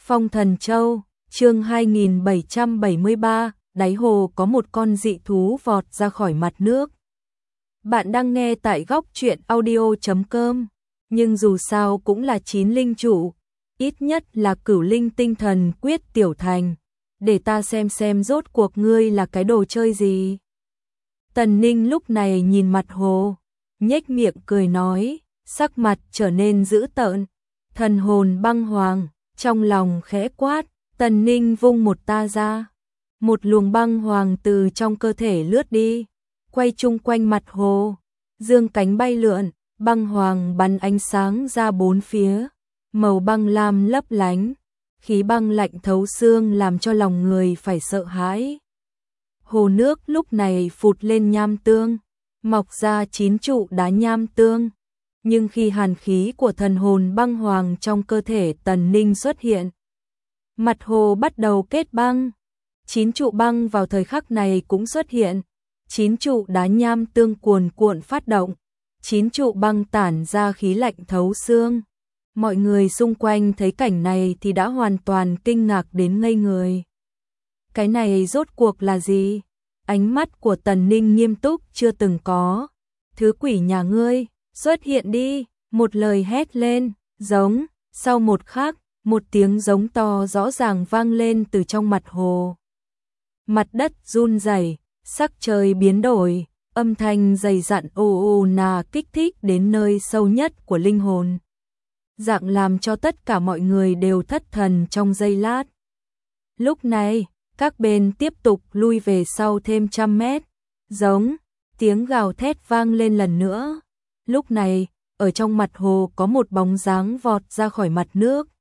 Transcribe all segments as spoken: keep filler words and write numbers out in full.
Phong Thần Châu, chương hai nghìn bảy trăm bảy mươi ba, đáy hồ có một con dị thú vọt ra khỏi mặt nước. Bạn đang nghe tại góc truyện audio chấm com, nhưng dù sao cũng là chín linh chủ, ít nhất là cửu linh tinh thần quyết tiểu thành, để ta xem xem rốt cuộc ngươi là cái đồ chơi gì. Tần Ninh lúc này nhìn mặt hồ, nhếch miệng cười nói, sắc mặt trở nên dữ tợn, thần hồn băng hoàng, trong lòng khẽ quát, Tần Ninh vung một ta ra. Một luồng băng hoàng từ trong cơ thể lướt đi, quay chung quanh mặt hồ, dương cánh bay lượn, băng hoàng bắn ánh sáng ra bốn phía, màu băng lam lấp lánh, khí băng lạnh thấu xương làm cho lòng người phải sợ hãi. Hồ nước lúc này phụt lên nham tương, mọc ra chín trụ đá nham tương, nhưng khi hàn khí của thần hồn băng hoàng trong cơ thể Tần Ninh xuất hiện, mặt hồ bắt đầu kết băng. Chín trụ băng vào thời khắc này cũng xuất hiện, chín trụ đá nham tương cuồn cuộn phát động, chín trụ băng tản ra khí lạnh thấu xương. Mọi người xung quanh thấy cảnh này thì đã hoàn toàn kinh ngạc đến ngây người. Cái này rốt cuộc là gì? Ánh mắt của Tần Ninh nghiêm túc chưa từng có. Thứ quỷ nhà ngươi, xuất hiện đi, một lời hét lên, giống, sau một khắc, một tiếng giống to rõ ràng vang lên từ trong mặt hồ. Mặt đất run rẩy, sắc trời biến đổi, âm thanh dày dặn ồ ồ nà kích thích đến nơi sâu nhất của linh hồn. Dạng làm cho tất cả mọi người đều thất thần trong giây lát. Lúc này, các bên tiếp tục lui về sau thêm trăm mét, giống, tiếng gào thét vang lên lần nữa. Lúc này, ở trong mặt hồ có một bóng dáng vọt ra khỏi mặt nước.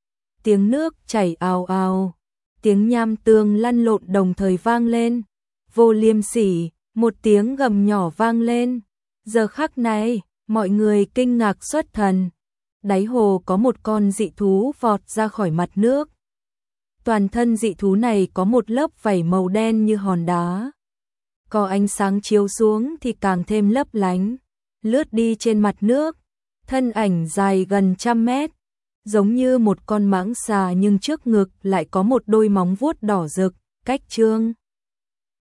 Tiếng nước chảy ào ào, tiếng nham tương lăn lộn đồng thời vang lên. Vô Liêm Sỉ, một tiếng gầm nhỏ vang lên. Giờ khắc này, mọi người kinh ngạc xuất thần. Đáy hồ có một con dị thú vọt ra khỏi mặt nước. Toàn thân dị thú này có một lớp vảy màu đen như hòn đá. Có ánh sáng chiếu xuống thì càng thêm lấp lánh, lướt đi trên mặt nước. Thân ảnh dài gần trăm mét, giống như một con mãng xà nhưng trước ngực lại có một đôi móng vuốt đỏ rực, cách trương.